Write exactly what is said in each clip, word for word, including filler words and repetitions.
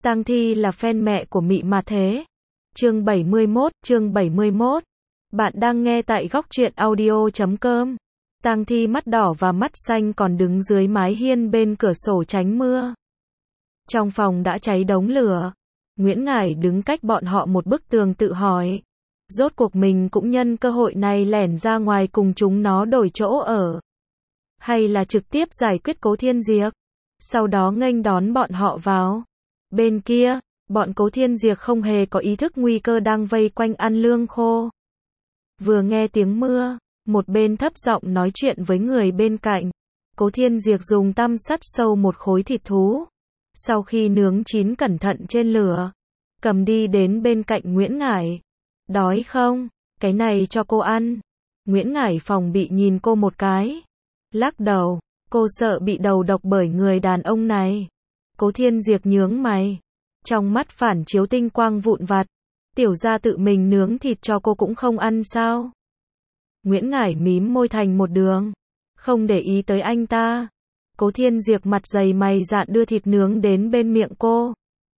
Tang Thi là fan mẹ của Mị mà thế. Chương bảy mươi mốt, chương bảy mươi mốt. Bạn đang nghe tại góc truyện audio chấm com. Tang Thi mắt đỏ và mắt xanh còn đứng dưới mái hiên bên cửa sổ tránh mưa. Trong phòng đã cháy đống lửa. Nguyễn Ngải đứng cách bọn họ một bức tường tự hỏi. Rốt cuộc mình cũng nhân cơ hội này lẻn ra ngoài cùng chúng nó đổi chỗ ở. Hay là trực tiếp giải quyết Cố Thiên Diệp. Sau đó nghênh đón bọn họ vào. Bên kia, bọn Cố Thiên Diệp không hề có ý thức nguy cơ đang vây quanh ăn lương khô. Vừa nghe tiếng mưa, một bên thấp giọng nói chuyện với người bên cạnh. Cố Thiên Diệp dùng tăm sắt sâu một khối thịt thú. Sau khi nướng chín cẩn thận trên lửa, cầm đi đến bên cạnh Nguyễn Ngải. Đói không? Cái này cho cô ăn. Nguyễn Ngải phòng bị nhìn cô một cái. Lắc đầu, cô sợ bị đầu độc bởi người đàn ông này. Cố Thiên Diệp nhướng mày. Trong mắt phản chiếu tinh quang vụn vặt. Tiểu gia tự mình nướng thịt cho cô cũng không ăn sao? Nguyễn Ngải mím môi thành một đường. Không để ý tới anh ta. Cố Thiên Diệp mặt dày mày dạn đưa thịt nướng đến bên miệng cô.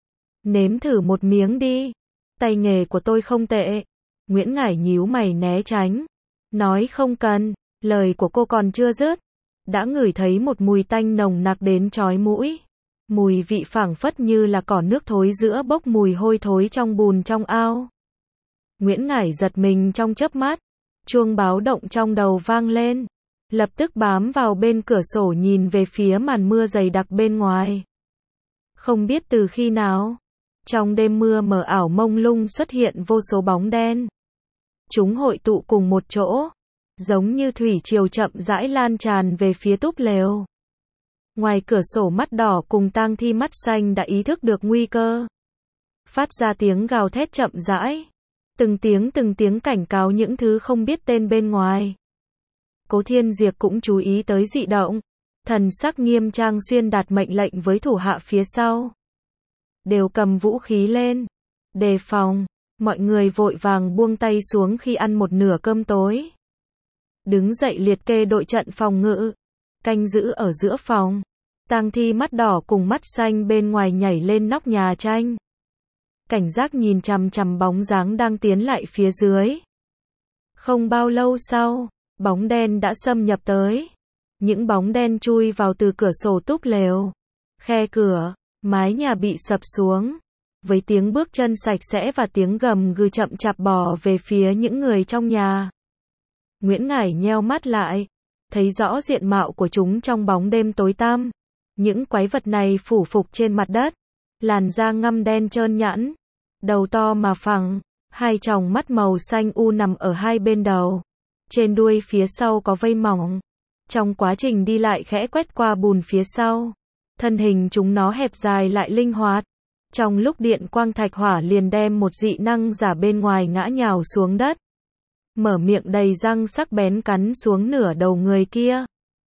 Nếm thử một miếng đi. Tay nghề của tôi không tệ. Nguyễn Ngải nhíu mày né tránh. Nói không cần. Lời của cô còn chưa dứt. Đã ngửi thấy một mùi tanh nồng nặc đến chói mũi. Mùi vị phảng phất như là cỏ nước thối giữa bốc mùi hôi thối trong bùn trong ao. Nguyễn Ngải giật mình trong chớp mắt. Chuông báo động trong đầu vang lên. Lập tức bám vào bên cửa sổ nhìn về phía màn mưa dày đặc bên ngoài. Không biết từ khi nào, trong đêm mưa mờ ảo mông lung xuất hiện vô số bóng đen. Chúng hội tụ cùng một chỗ, giống như thủy triều chậm rãi lan tràn về phía túp lều. Ngoài cửa sổ mắt đỏ cùng Tang Thi mắt xanh đã ý thức được nguy cơ. Phát ra tiếng gào thét chậm rãi. Từng tiếng từng tiếng cảnh cáo những thứ không biết tên bên ngoài. Cố Thiên Diệp cũng chú ý tới dị động. Thần sắc nghiêm trang xuyên đạt mệnh lệnh với thủ hạ phía sau. Đều cầm vũ khí lên. Đề phòng. Mọi người vội vàng buông tay xuống khi ăn một nửa cơm tối. Đứng dậy liệt kê đội trận phòng ngự. Canh giữ ở giữa phòng. Tang Thi mắt đỏ cùng mắt xanh bên ngoài nhảy lên nóc nhà tranh. Cảnh giác nhìn chằm chằm bóng dáng đang tiến lại phía dưới. Không bao lâu sau, bóng đen đã xâm nhập tới. Những bóng đen chui vào từ cửa sổ túp lều. Khe cửa, mái nhà bị sập xuống. Với tiếng bước chân sạch sẽ và tiếng gầm gừ chậm chạp bò về phía những người trong nhà. Nguyễn Ngải nheo mắt lại. Thấy rõ diện mạo của chúng trong bóng đêm tối tăm. Những quái vật này phủ phục trên mặt đất. Làn da ngăm đen trơn nhẵn. Đầu to mà phẳng. Hai tròng mắt màu xanh u nằm ở hai bên đầu. Trên đuôi phía sau có vây mỏng. Trong quá trình đi lại khẽ quét qua bùn phía sau. Thân hình chúng nó hẹp dài lại linh hoạt. Trong lúc điện quang thạch hỏa liền đem một dị năng giả bên ngoài ngã nhào xuống đất. Mở miệng đầy răng sắc bén cắn xuống nửa đầu người kia.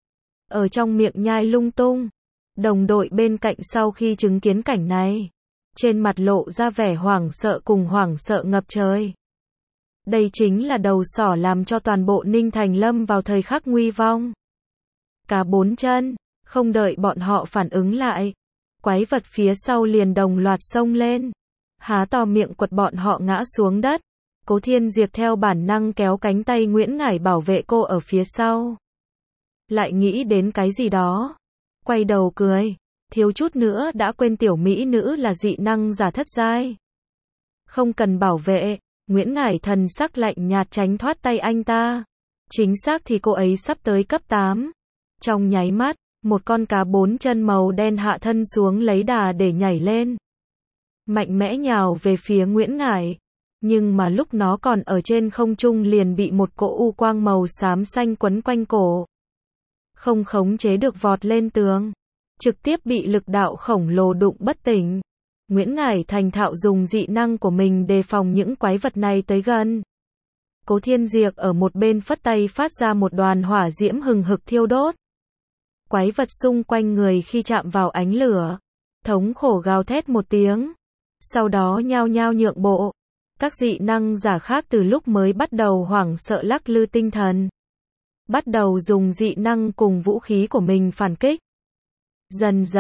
Ở trong miệng nhai lung tung. Đồng đội bên cạnh sau khi chứng kiến cảnh này. Trên mặt lộ ra vẻ hoảng sợ cùng hoảng sợ ngập trời. Đây chính là đầu sỏ làm cho toàn bộ Ninh Thành lâm vào thời khắc nguy vong. Cá bốn chân, không đợi bọn họ phản ứng lại. Quái vật phía sau liền đồng loạt xông lên. Há to miệng quật bọn họ ngã xuống đất. Cố Thiên Diệp theo bản năng kéo cánh tay Nguyễn Ngải bảo vệ cô ở phía sau. Lại nghĩ đến cái gì đó. Quay đầu cười. Thiếu chút nữa đã quên tiểu mỹ nữ là dị năng giả thất giai. Không cần bảo vệ. Nguyễn Ngải thần sắc lạnh nhạt tránh thoát tay anh ta. Chính xác thì cô ấy sắp tới cấp tám. Trong nháy mắt, một con cá bốn chân màu đen hạ thân xuống lấy đà để nhảy lên. Mạnh mẽ nhào về phía Nguyễn Ngải. Nhưng mà lúc nó còn ở trên không trung liền bị một cỗ u quang màu xám xanh quấn quanh cổ. Không khống chế được vọt lên tường. Trực tiếp bị lực đạo khổng lồ đụng bất tỉnh. Nguyễn Ngải thành thạo dùng dị năng của mình đề phòng những quái vật này tới gần. Cố Thiên Diệp ở một bên phất tay phát ra một đoàn hỏa diễm hừng hực thiêu đốt. Quái vật xung quanh người khi chạm vào ánh lửa. Thống khổ gào thét một tiếng. Sau đó nhao nhao nhượng bộ. Các dị năng giả khác từ lúc mới bắt đầu hoảng sợ lắc lư tinh thần. Bắt đầu dùng dị năng cùng vũ khí của mình phản kích. Dần dần,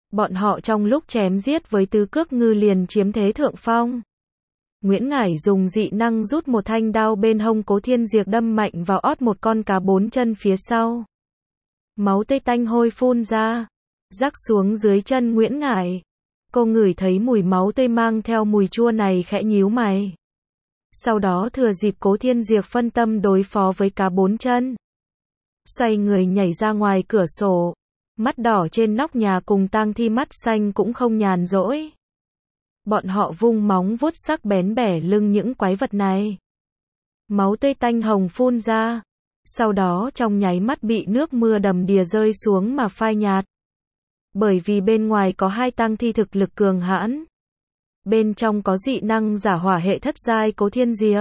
Bọn họ trong lúc chém giết với tứ cước ngư liền chiếm thế thượng phong. Nguyễn Ngải dùng dị năng rút một thanh đao bên hông Cố Thiên Diệp đâm mạnh vào ót một con cá bốn chân phía sau. Máu tươi tanh hôi phun ra, rắc xuống dưới chân Nguyễn Ngải. Cô ngửi thấy mùi máu tươi mang theo mùi chua này khẽ nhíu mày. Sau đó thừa dịp Cố Thiên Diệp phân tâm đối phó với cá bốn chân, xoay người nhảy ra ngoài cửa sổ. Mắt đỏ trên nóc nhà cùng Tang Thi mắt xanh cũng không nhàn rỗi. Bọn họ vung móng vuốt sắc bén bẻ lưng những quái vật này. Máu tươi tanh hồng phun ra, sau đó trong nháy mắt bị nước mưa đầm đìa rơi xuống mà phai nhạt. Bởi vì bên ngoài có hai Tang Thi thực lực cường hãn. Bên trong có dị năng giả hỏa hệ thất giai Cố Thiên Diệp.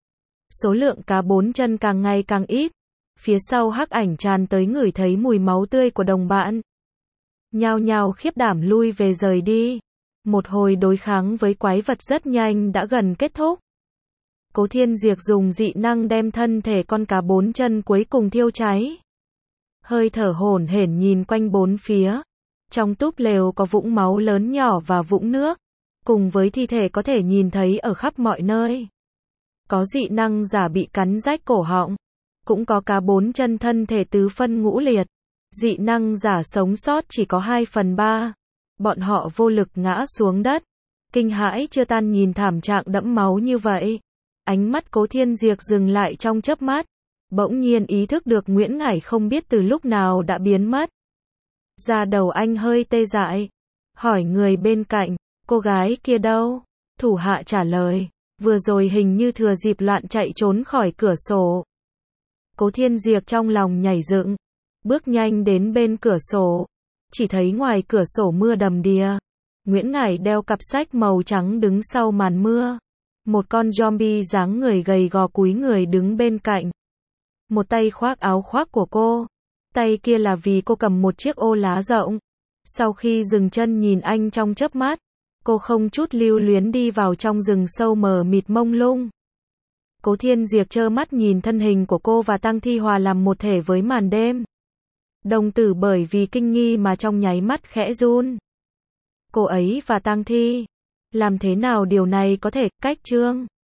Số lượng cá bốn chân càng ngày càng ít. Phía sau hắc ảnh tràn tới ngửi thấy mùi máu tươi của đồng bạn. Nhao nhao khiếp đảm lui về rời đi. Một hồi đối kháng với quái vật rất nhanh đã gần kết thúc. Cố Thiên Diệp dùng dị năng đem thân thể con cá bốn chân cuối cùng thiêu cháy. Hơi thở hổn hển nhìn quanh bốn phía. Trong túp lều có vũng máu lớn nhỏ và vũng nước. Cùng với thi thể có thể nhìn thấy ở khắp mọi nơi. Có dị năng giả bị cắn rách cổ họng. Cũng có cá bốn chân thân thể tứ phân ngũ liệt. Dị năng giả sống sót chỉ có hai phần ba. Bọn họ vô lực ngã xuống đất. Kinh hãi chưa tan nhìn thảm trạng đẫm máu như vậy. Ánh mắt Cố Thiên Diệp dừng lại trong chớp mắt. Bỗng nhiên ý thức được Nguyễn Ngải không biết từ lúc nào đã biến mất. Da đầu anh hơi tê dại. Hỏi người bên cạnh, cô gái kia đâu? Thủ hạ trả lời, vừa rồi hình như thừa dịp loạn chạy trốn khỏi cửa sổ. Cố Thiên Diệp trong lòng nhảy dựng, bước nhanh đến bên cửa sổ, chỉ thấy ngoài cửa sổ mưa đầm đìa. Nguyễn Ngải đeo cặp sách màu trắng đứng sau màn mưa. Một con zombie dáng người gầy gò cúi người đứng bên cạnh. Một tay khoác áo khoác của cô, tay kia là vì cô cầm một chiếc ô lá rộng. Sau khi dừng chân nhìn anh trong chớp mắt, cô không chút lưu luyến đi vào trong rừng sâu mờ mịt mông lung. Cố Thiên Diệp trơ mắt nhìn thân hình của cô và Tang Thi hòa làm một thể với màn đêm. Đồng tử bởi vì kinh nghi mà trong nháy mắt khẽ run. Cô ấy và Tang Thi, làm thế nào điều này có thể? Cách chương